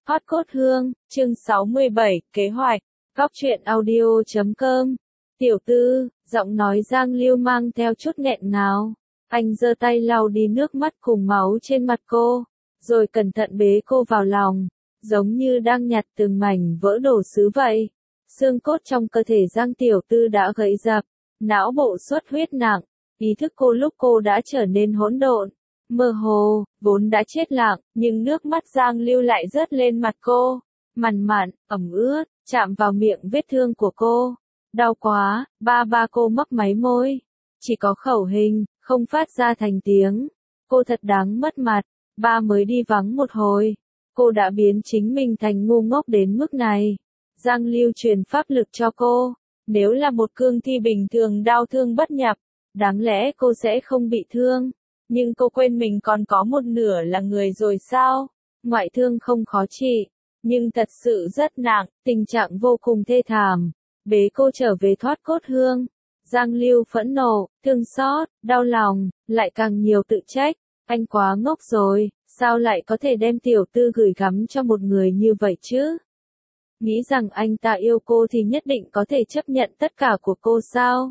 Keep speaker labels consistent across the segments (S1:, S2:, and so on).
S1: Hot cốt hương, chương 67, kế hoạch, góc truyện audio.com. Tiểu tư, giọng nói Giang Lưu mang theo chút nghẹn ngào. Anh giơ tay lau đi nước mắt cùng máu trên mặt cô, rồi cẩn thận bế cô vào lòng, giống như đang nhặt từng mảnh vỡ đồ sứ vậy. Xương cốt trong cơ thể Giang Tiểu Tư đã gãy rập, não bộ xuất huyết nặng, ý thức cô lúc cô đã trở nên hỗn độn, mơ hồ, vốn đã chết lặng, nhưng nước mắt Giang Lưu lại rớt lên mặt cô, mằn mặn, ẩm ướt, chạm vào miệng vết thương của cô. Đau quá, ba cô mấp máy môi, chỉ có khẩu hình, không phát ra thành tiếng. Cô thật đáng mất mặt, ba mới đi vắng một hồi, cô đã biến chính mình thành ngu ngốc đến mức này. Giang Lưu truyền pháp lực cho cô, nếu là một cương thi bình thường đau thương bất nhập, đáng lẽ cô sẽ không bị thương. Nhưng cô quên mình còn có một nửa là người rồi sao? Ngoại thương không khó trị, nhưng thật sự rất nặng, tình trạng vô cùng thê thảm. Bế cô trở về thoát cốt hương. Giang Lưu phẫn nộ, thương xót, đau lòng, lại càng nhiều tự trách. Anh quá ngốc rồi, sao lại có thể đem Tiểu Tư gửi gắm cho một người như vậy chứ? Nghĩ rằng anh ta yêu cô thì nhất định có thể chấp nhận tất cả của cô sao?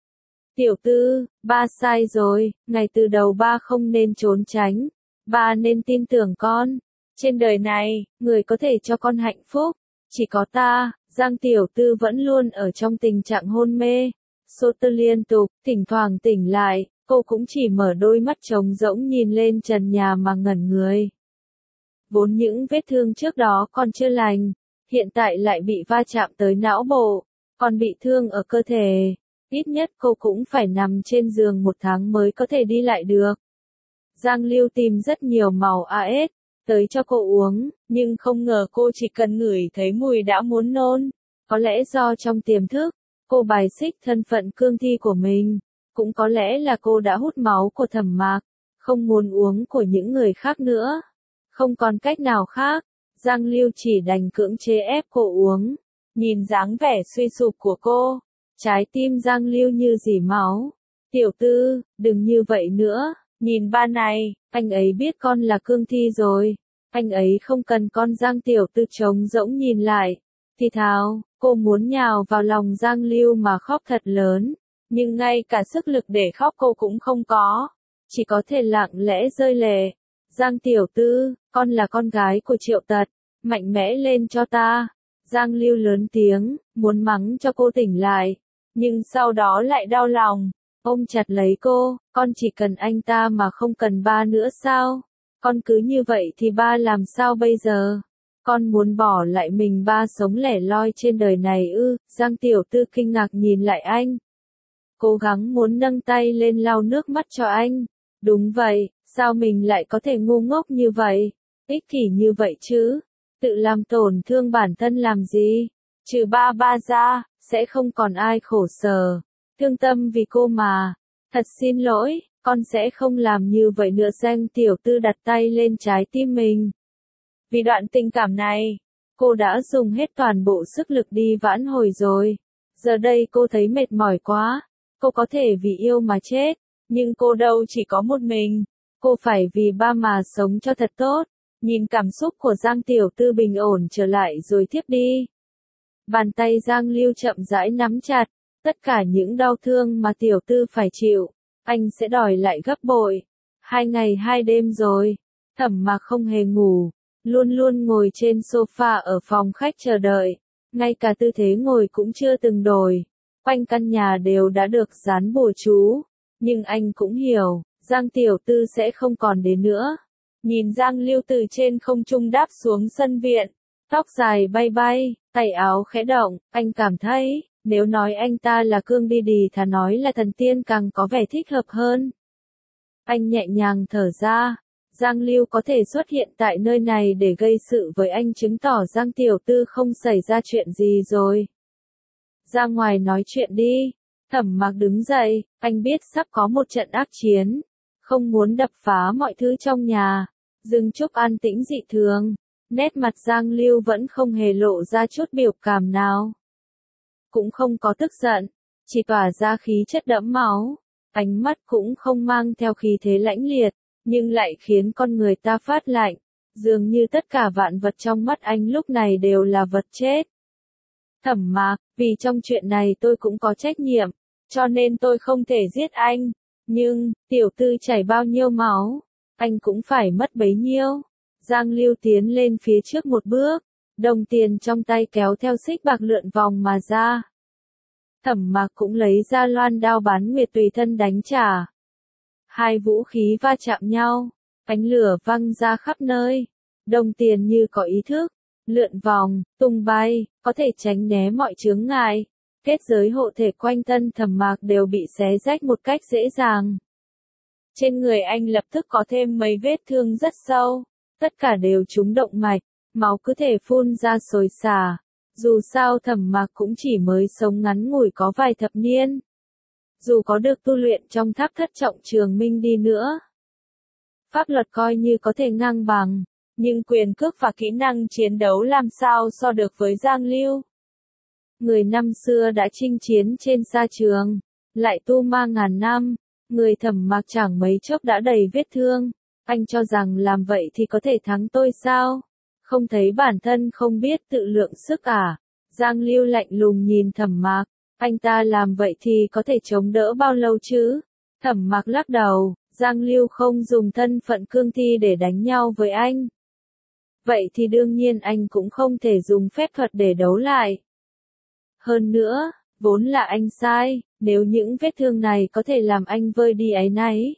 S1: Tiểu Tư, ba sai rồi, ngay từ đầu ba không nên trốn tránh, ba nên tin tưởng con. Trên đời này, người có thể cho con hạnh phúc, chỉ có ta. Giang Tiểu Tư vẫn luôn ở trong tình trạng hôn mê, sốt liên tục, thỉnh thoảng tỉnh lại, cô cũng chỉ mở đôi mắt trống rỗng nhìn lên trần nhà mà ngẩn người. Vốn những vết thương trước đó còn chưa lành, hiện tại lại bị va chạm tới não bộ, còn bị thương ở cơ thể. Ít nhất cô cũng phải nằm trên giường 1 tháng mới có thể đi lại được. Giang Lưu tìm rất nhiều màu AS, tới cho cô uống, nhưng không ngờ cô chỉ cần ngửi thấy mùi đã muốn nôn. Có lẽ do trong tiềm thức, cô bài xích thân phận cương thi của mình. Cũng có lẽ là cô đã hút máu của Thẩm Mạc, không muốn uống của những người khác nữa. Không còn cách nào khác, Giang Lưu chỉ đành cưỡng chế ép cô uống. Nhìn dáng vẻ suy sụp của cô, trái tim Giang Lưu như rỉ máu. Tiểu Tư, đừng như vậy nữa, nhìn ba này, anh ấy biết con là cương thi rồi. Anh ấy không cần con. Giang Tiểu Tư trống rỗng nhìn lại, thì thào, cô muốn nhào vào lòng Giang Lưu mà khóc thật lớn. Nhưng ngay cả sức lực để khóc cô cũng không có, chỉ có thể lặng lẽ rơi lệ. Giang Tiểu Tư, con là con gái của Triệu Tật, mạnh mẽ lên cho ta. Giang Lưu lớn tiếng, muốn mắng cho cô tỉnh lại, nhưng sau đó lại đau lòng, ôm chặt lấy cô. Con chỉ cần anh ta mà không cần ba nữa sao? Con cứ như vậy thì ba làm sao bây giờ? Con muốn bỏ lại mình ba sống lẻ loi trên đời này ư? Giang Tiểu Tư kinh ngạc nhìn lại anh, cố gắng muốn nâng tay lên lau nước mắt cho anh. Đúng vậy, sao mình lại có thể ngu ngốc như vậy, ích kỷ như vậy chứ? Tự làm tổn thương bản thân làm gì? Trừ ba ra, sẽ không còn ai khổ sở, thương tâm vì cô mà. Thật xin lỗi, con sẽ không làm như vậy nữa. Giang Tiểu Tư đặt tay lên trái tim mình. Vì đoạn tình cảm này, cô đã dùng hết toàn bộ sức lực đi vãn hồi rồi. Giờ đây cô thấy mệt mỏi quá. Cô có thể vì yêu mà chết, nhưng cô đâu chỉ có một mình. Cô phải vì ba mà sống cho thật tốt. Nhìn cảm xúc của Giang Tiểu Tư bình ổn trở lại rồi thiếp đi. Bàn tay Giang Lưu chậm rãi nắm chặt. Tất cả những đau thương mà Tiểu Tư phải chịu, anh sẽ đòi lại gấp bội. 2 ngày 2 đêm rồi, Thẩm Mạc không hề ngủ, luôn luôn ngồi trên sofa ở phòng khách chờ đợi. Ngay cả tư thế ngồi cũng chưa từng đổi. Quanh căn nhà đều đã được dán bùa chú, nhưng anh cũng hiểu, Giang Tiểu Tư sẽ không còn đến nữa. Nhìn Giang Lưu từ trên không trung đáp xuống sân viện, tóc dài bay bay, tay áo khẽ động, anh cảm thấy, nếu nói anh ta là cương đi đì thà nói là thần tiên càng có vẻ thích hợp hơn. Anh nhẹ nhàng thở ra, Giang Lưu có thể xuất hiện tại nơi này để gây sự với anh chứng tỏ Giang Tiểu Tư không xảy ra chuyện gì rồi. Ra ngoài nói chuyện đi. Thẩm Mạc đứng dậy, anh biết sắp có một trận ác chiến, không muốn đập phá mọi thứ trong nhà. Dương Trúc an tĩnh dị thường, nét mặt Giang Lưu vẫn không hề lộ ra chút biểu cảm nào. Cũng không có tức giận, chỉ tỏa ra khí chất đẫm máu. Ánh mắt cũng không mang theo khí thế lãnh liệt, nhưng lại khiến con người ta phát lạnh. Dường như tất cả vạn vật trong mắt anh lúc này đều là vật chết. Thẩm Mạc, vì trong chuyện này tôi cũng có trách nhiệm, cho nên tôi không thể giết anh. Nhưng, tiểu tư chảy bao nhiêu máu, anh cũng phải mất bấy nhiêu. Giang Lưu tiến lên phía trước một bước, đồng tiền trong tay kéo theo xích bạc lượn vòng mà ra. Thẩm Mạc cũng lấy ra loan đao bán nguyệt tùy thân đánh trả. Hai vũ khí va chạm nhau, ánh lửa văng ra khắp nơi. Đồng tiền như có ý thức, lượn vòng, tung bay, có thể tránh né mọi chướng ngại. Kết giới hộ thể quanh thân Thẩm Mạc đều bị xé rách một cách dễ dàng. Trên người anh lập tức có thêm mấy vết thương rất sâu, tất cả đều trúng động mạch, máu cứ thể phun ra xối xả. Dù sao Thẩm Mạc cũng chỉ mới sống ngắn ngủi có vài thập niên. Dù có được tu luyện trong tháp thất trọng trường minh đi nữa, pháp luật coi như có thể ngang bằng, nhưng quyền cước và kỹ năng chiến đấu làm sao so được với Giang Lưu. Người năm xưa đã chinh chiến trên sa trường, lại tu ma ngàn năm, người Thẩm Mạc chẳng mấy chốc đã đầy vết thương. Anh cho rằng làm vậy thì có thể thắng tôi sao? Không thấy bản thân không biết tự lượng sức à? Giang Lưu lạnh lùng nhìn Thẩm Mạc, anh ta làm vậy thì có thể chống đỡ bao lâu chứ? Thẩm Mạc lắc đầu, Giang Lưu không dùng thân phận cương thi để đánh nhau với anh. Vậy thì đương nhiên anh cũng không thể dùng phép thuật để đấu lại. Hơn nữa, vốn là anh sai, nếu những vết thương này có thể làm anh vơi đi áy náy,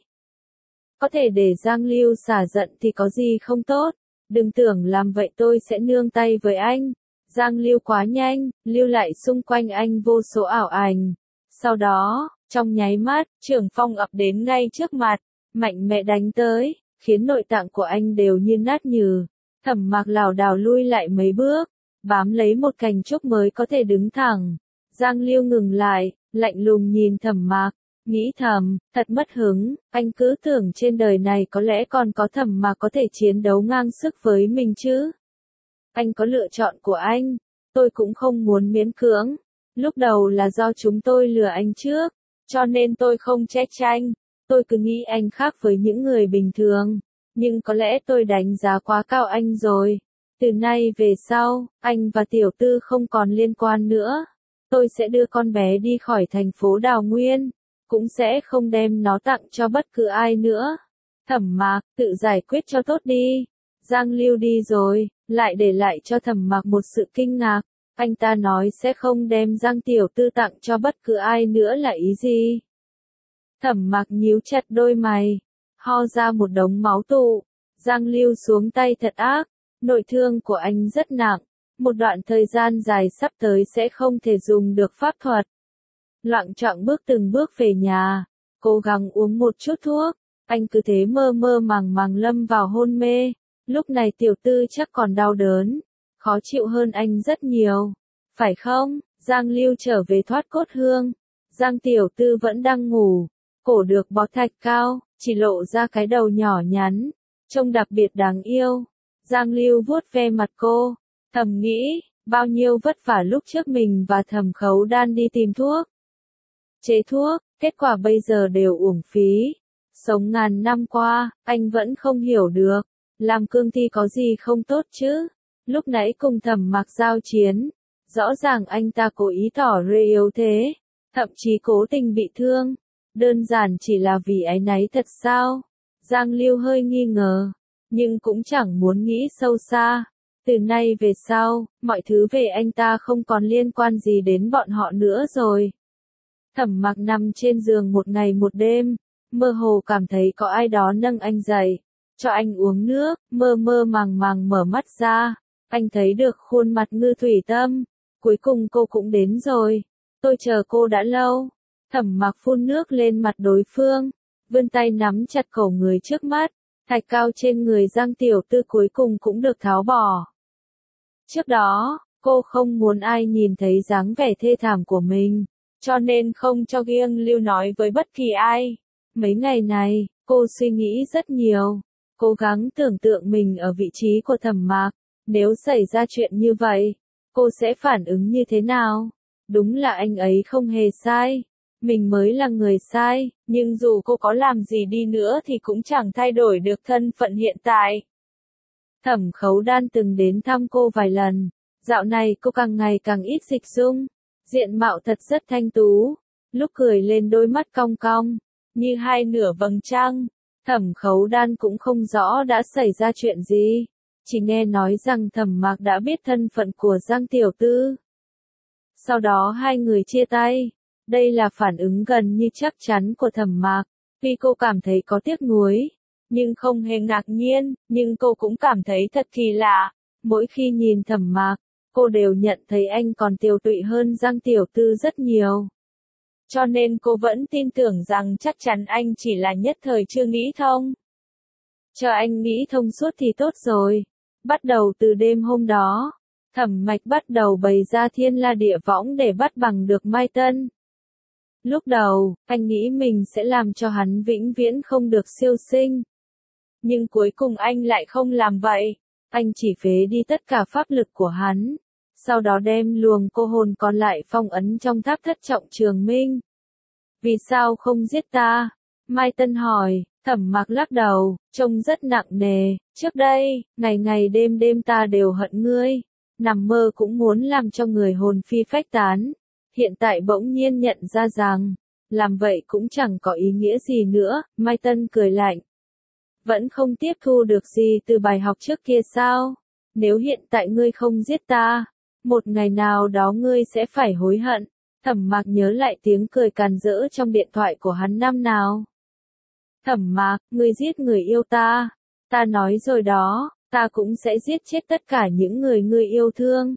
S1: có thể để Giang Lưu xả giận thì có gì không tốt. Đừng tưởng làm vậy tôi sẽ nương tay với anh. Giang Lưu quá nhanh, lưu lại xung quanh anh vô số ảo ảnh. Sau đó, trong nháy mắt, Trường Phong ập đến ngay trước mặt, mạnh mẽ đánh tới, khiến nội tạng của anh đều như nát nhừ. Thẩm Mạc lảo đảo lui lại mấy bước, bám lấy một cành trúc mới có thể đứng thẳng. Giang Lưu ngừng lại, lạnh lùng nhìn Thẩm Mạc, nghĩ thầm, thật mất hứng, anh cứ tưởng trên đời này có lẽ còn có Thẩm Mạc có thể chiến đấu ngang sức với mình chứ. Anh có lựa chọn của anh, tôi cũng không muốn miễn cưỡng. Lúc đầu là do chúng tôi lừa anh trước, cho nên tôi không trách anh. Tôi cứ nghĩ anh khác với những người bình thường, nhưng có lẽ tôi đánh giá quá cao anh rồi. Từ nay về sau, anh và tiểu tư không còn liên quan nữa. Tôi sẽ đưa con bé đi khỏi thành phố Đào Nguyên, cũng sẽ không đem nó tặng cho bất cứ ai nữa. Thẩm Mạc, tự giải quyết cho tốt đi. Giang Lưu đi rồi, lại để lại cho Thẩm Mạc một sự kinh ngạc. Anh ta nói sẽ không đem Giang tiểu tư tặng cho bất cứ ai nữa là ý gì? Thẩm Mạc nhíu chặt đôi mày, ho ra một đống máu tụ. Giang Lưu xuống tay thật ác, nội thương của anh rất nặng, một đoạn thời gian dài sắp tới sẽ không thể dùng được pháp thuật. Loạng choạng bước từng bước về nhà, cố gắng uống một chút thuốc, anh cứ thế mơ mơ màng màng lâm vào hôn mê. Lúc này tiểu tư chắc còn đau đớn, khó chịu hơn anh rất nhiều, phải không? Giang Lưu trở về thoát cốt hương, Giang tiểu tư vẫn đang ngủ, cổ được bó thạch cao, chỉ lộ ra cái đầu nhỏ nhắn, trông đặc biệt đáng yêu. Giang Lưu vuốt ve mặt cô, thầm nghĩ, bao nhiêu vất vả lúc trước mình và Thẩm Khấu Đan đi tìm thuốc, chế thuốc, kết quả bây giờ đều uổng phí. Sống ngàn năm qua, anh vẫn không hiểu được, làm cương thi có gì không tốt chứ. Lúc nãy cùng Thẩm Mạc giao chiến, rõ ràng anh ta cố ý tỏ ra yếu thế, thậm chí cố tình bị thương. Đơn giản chỉ là vì áy náy thật sao? Giang Lưu hơi nghi ngờ, nhưng cũng chẳng muốn nghĩ sâu xa. Từ nay về sau, mọi thứ về anh ta không còn liên quan gì đến bọn họ nữa rồi. Thẩm Mạc nằm trên giường một ngày một đêm, mơ hồ cảm thấy có ai đó nâng anh dậy, cho anh uống nước, mơ mơ màng màng mở mắt ra, anh thấy được khuôn mặt Ngư Thủy Tâm, cuối cùng cô cũng đến rồi, tôi chờ cô đã lâu. Thẩm Mạc phun nước lên mặt đối phương, vươn tay nắm chặt cổ người trước mắt, thạch cao trên người Giang tiểu tư cuối cùng cũng được tháo bỏ. Trước đó, cô không muốn ai nhìn thấy dáng vẻ thê thảm của mình, cho nên không cho Giang Lưu nói với bất kỳ ai. Mấy ngày này, cô suy nghĩ rất nhiều, cố gắng tưởng tượng mình ở vị trí của Thẩm Mạc, nếu xảy ra chuyện như vậy, cô sẽ phản ứng như thế nào? Đúng là anh ấy không hề sai, mình mới là người sai, nhưng dù cô có làm gì đi nữa thì cũng chẳng thay đổi được thân phận hiện tại. Thẩm Khấu Đan từng đến thăm cô vài lần, dạo này cô càng ngày càng ít dịch dung, diện mạo thật rất thanh tú, lúc cười lên đôi mắt cong cong, như hai nửa vầng trăng. Thẩm Khấu Đan cũng không rõ đã xảy ra chuyện gì, chỉ nghe nói rằng Thẩm Mạc đã biết thân phận của Giang tiểu thư. Sau đó hai người chia tay, đây là phản ứng gần như chắc chắn của Thẩm Mạc, tuy cô cảm thấy có tiếc nuối, nhưng không hề ngạc nhiên, nhưng cô cũng cảm thấy thật kỳ lạ, mỗi khi nhìn Thẩm Mạc, cô đều nhận thấy anh còn tiều tụy hơn Giang tiểu thư rất nhiều. Cho nên cô vẫn tin tưởng rằng chắc chắn anh chỉ là nhất thời chưa nghĩ thông. Chờ anh nghĩ thông suốt thì tốt rồi. Bắt đầu từ đêm hôm đó, Thẩm Mạch bắt đầu bày ra thiên la địa võng để bắt bằng được Mai Tân. Lúc đầu, anh nghĩ mình sẽ làm cho hắn vĩnh viễn không được siêu sinh. Nhưng cuối cùng anh lại không làm vậy. Anh chỉ phế đi tất cả pháp lực của hắn. Sau đó đem luồng cô hồn còn lại phong ấn trong tháp thất trọng trường minh. Vì sao không giết ta? Mai Tân hỏi. Thẩm Mạc lắc đầu, trông rất nặng nề. Trước đây, ngày ngày đêm đêm ta đều hận ngươi. Nằm mơ cũng muốn làm cho người hồn phi phách tán. Hiện tại bỗng nhiên nhận ra rằng, làm vậy cũng chẳng có ý nghĩa gì nữa. Mai Tân cười lạnh. Vẫn không tiếp thu được gì từ bài học trước kia sao? Nếu hiện tại ngươi không giết ta, một ngày nào đó ngươi sẽ phải hối hận. Thẩm Mạc nhớ lại tiếng cười càn rỡ trong điện thoại của hắn năm nào. Thẩm Mạc, ngươi giết người yêu ta. Ta nói rồi đó, ta cũng sẽ giết chết tất cả những người ngươi yêu thương.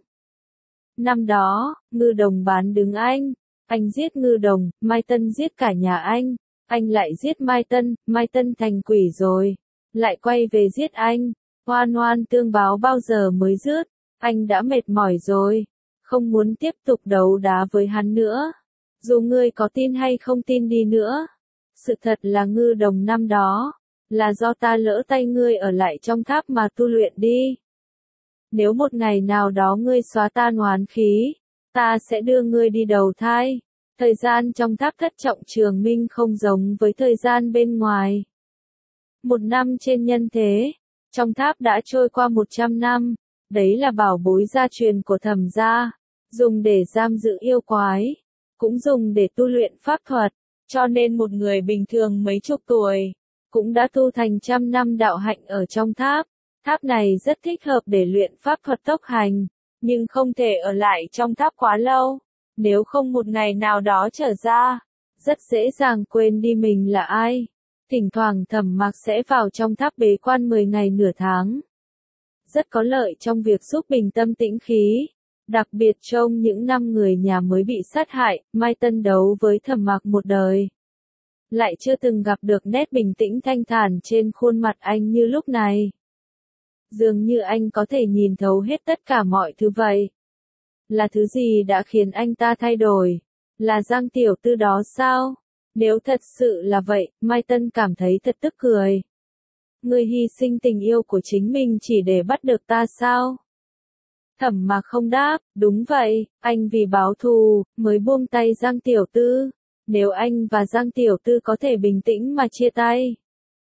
S1: Năm đó, Ngư Đồng bán đứng anh giết Ngư Đồng, Mai Tân giết cả nhà anh lại giết Mai Tân thành quỷ rồi, lại quay về giết anh, oan oan tương báo bao giờ mới dứt, anh đã mệt mỏi rồi, không muốn tiếp tục đấu đá với hắn nữa, dù ngươi có tin hay không tin đi nữa. Sự thật là Ngư Đồng năm đó, là do ta lỡ tay ngươi ở lại trong tháp mà tu luyện đi. Nếu một ngày nào đó ngươi xóa tan oán khí, ta sẽ đưa ngươi đi đầu thai. Thời gian trong tháp thất trọng trường minh không giống với thời gian bên ngoài. 1 năm trên nhân thế, trong tháp đã trôi qua 100 năm, đấy là bảo bối gia truyền của Thẩm gia, dùng để giam giữ yêu quái, cũng dùng để tu luyện pháp thuật, cho nên một người bình thường mấy chục tuổi, cũng đã tu thành trăm năm đạo hạnh ở trong tháp. Tháp này rất thích hợp để luyện pháp thuật tốc hành, nhưng không thể ở lại trong tháp quá lâu, nếu không một ngày nào đó trở ra, rất dễ dàng quên đi mình là ai. Thỉnh thoảng Thẩm Mạc sẽ vào trong tháp bế quan 10 ngày nửa tháng. Rất có lợi trong việc giúp bình tâm tĩnh khí, đặc biệt trong những năm người nhà mới bị sát hại, Mai Tân đấu với Thẩm Mạc một đời. Lại chưa từng gặp được nét bình tĩnh thanh thản trên khuôn mặt anh như lúc này. Dường như anh có thể nhìn thấu hết tất cả mọi thứ vậy. Là thứ gì đã khiến anh ta thay đổi? Là Giang tiểu thư đó sao? Nếu thật sự là vậy, Mai Tân cảm thấy thật tức cười. Ngươi hy sinh tình yêu của chính mình chỉ để bắt được ta sao? Thẩm Mạc không đáp, đúng vậy, anh vì báo thù, mới buông tay Giang tiểu thư. Nếu anh và Giang tiểu thư có thể bình tĩnh mà chia tay.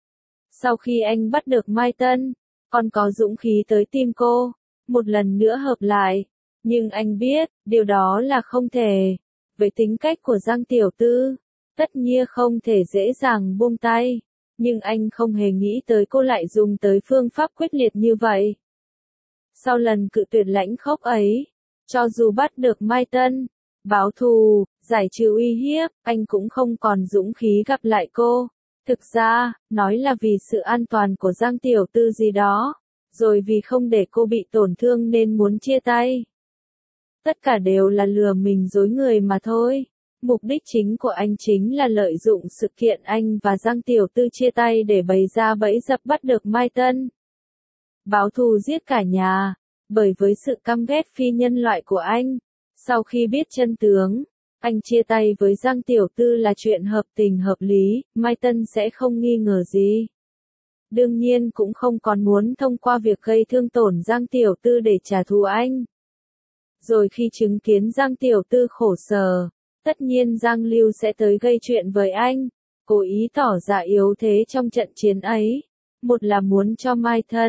S1: Sau khi anh bắt được Mai Tân, còn có dũng khí tới tìm cô, một lần nữa hợp lại. Nhưng anh biết, điều đó là không thể. Với tính cách của Giang tiểu thư, tất nhiên không thể dễ dàng buông tay. Nhưng anh không hề nghĩ tới cô lại dùng tới phương pháp quyết liệt như vậy. Sau lần cự tuyệt lãnh khốc ấy, cho dù bắt được Mai Tân, báo thù, giải trừ uy hiếp, anh cũng không còn dũng khí gặp lại cô. Thực ra, nói là vì sự an toàn của Giang tiểu thư gì đó, rồi vì không để cô bị tổn thương nên muốn chia tay. Tất cả đều là lừa mình dối người mà thôi. Mục đích chính của anh chính là lợi dụng sự kiện anh và Giang tiểu thư chia tay để bày ra bẫy dập bắt được Mai Tân. Báo thù giết cả nhà, bởi với sự căm ghét phi nhân loại của anh. Sau khi biết chân tướng, anh chia tay với Giang tiểu thư là chuyện hợp tình hợp lý, Mai Tân sẽ không nghi ngờ gì. Đương nhiên cũng không còn muốn thông qua việc gây thương tổn Giang tiểu thư để trả thù anh. Rồi khi chứng kiến Giang tiểu thư khổ sở, tất nhiên Giang Lưu sẽ tới gây chuyện với anh, cố ý tỏ ra yếu thế trong trận chiến ấy. Một là muốn cho Mai Tân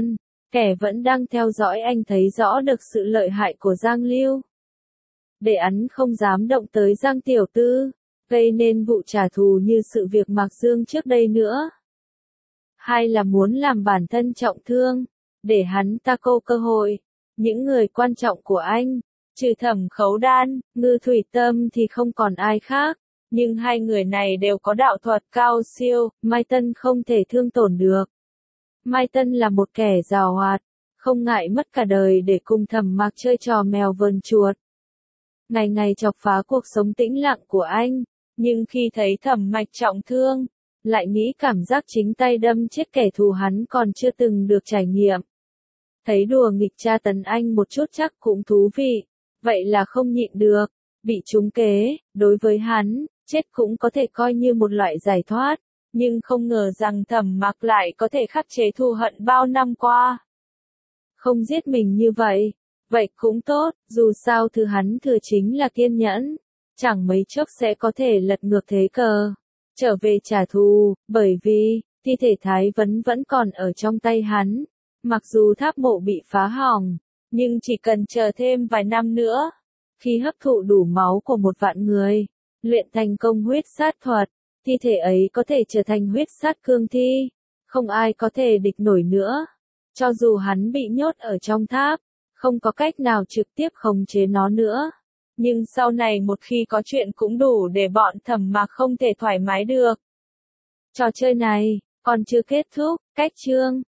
S1: Kẻ vẫn đang theo dõi anh thấy rõ được sự lợi hại của Giang Lưu. Để hắn không dám động tới Giang tiểu tư, gây nên vụ trả thù như sự việc Mạc Dương trước đây nữa. Hay là muốn làm bản thân trọng thương, để hắn ta cô cơ hội. Những người quan trọng của anh, trừ Thẩm Khấu Đan, Ngư Thủy Tâm thì không còn ai khác. Nhưng hai người này đều có đạo thuật cao siêu, Mai Tân không thể thương tổn được. Mai Tân là một kẻ giàu hoạt, không ngại mất cả đời để cùng Thẩm Mạc chơi trò mèo vờn chuột. Ngày ngày chọc phá cuộc sống tĩnh lặng của anh, nhưng khi thấy Thẩm Mạch trọng thương, lại nghĩ cảm giác chính tay đâm chết kẻ thù hắn còn chưa từng được trải nghiệm. Thấy đùa nghịch tra tấn anh một chút chắc cũng thú vị, vậy là không nhịn được, bị trúng kế, đối với hắn, chết cũng có thể coi như một loại giải thoát, nhưng không ngờ rằng Thẩm Mạc lại có thể khắc chế thù hận bao năm qua. Không giết mình như vậy, vậy cũng tốt, dù sao thứ hắn thừa chính là kiên nhẫn, chẳng mấy chốc sẽ có thể lật ngược thế cờ, trở về trả thù, bởi vì, thi thể Thái Vấn vẫn còn ở trong tay hắn. Mặc dù tháp mộ bị phá hỏng, nhưng chỉ cần chờ thêm vài năm nữa, khi hấp thụ đủ máu của 1.000.000 người, luyện thành công huyết sát thuật, thi thể ấy có thể trở thành huyết sát cương thi, không ai có thể địch nổi nữa. Cho dù hắn bị nhốt ở trong tháp, không có cách nào trực tiếp khống chế nó nữa. Nhưng sau này một khi có chuyện cũng đủ để bọn Thẩm Mạc không thể thoải mái được. Trò chơi này, còn chưa kết thúc, cách chương.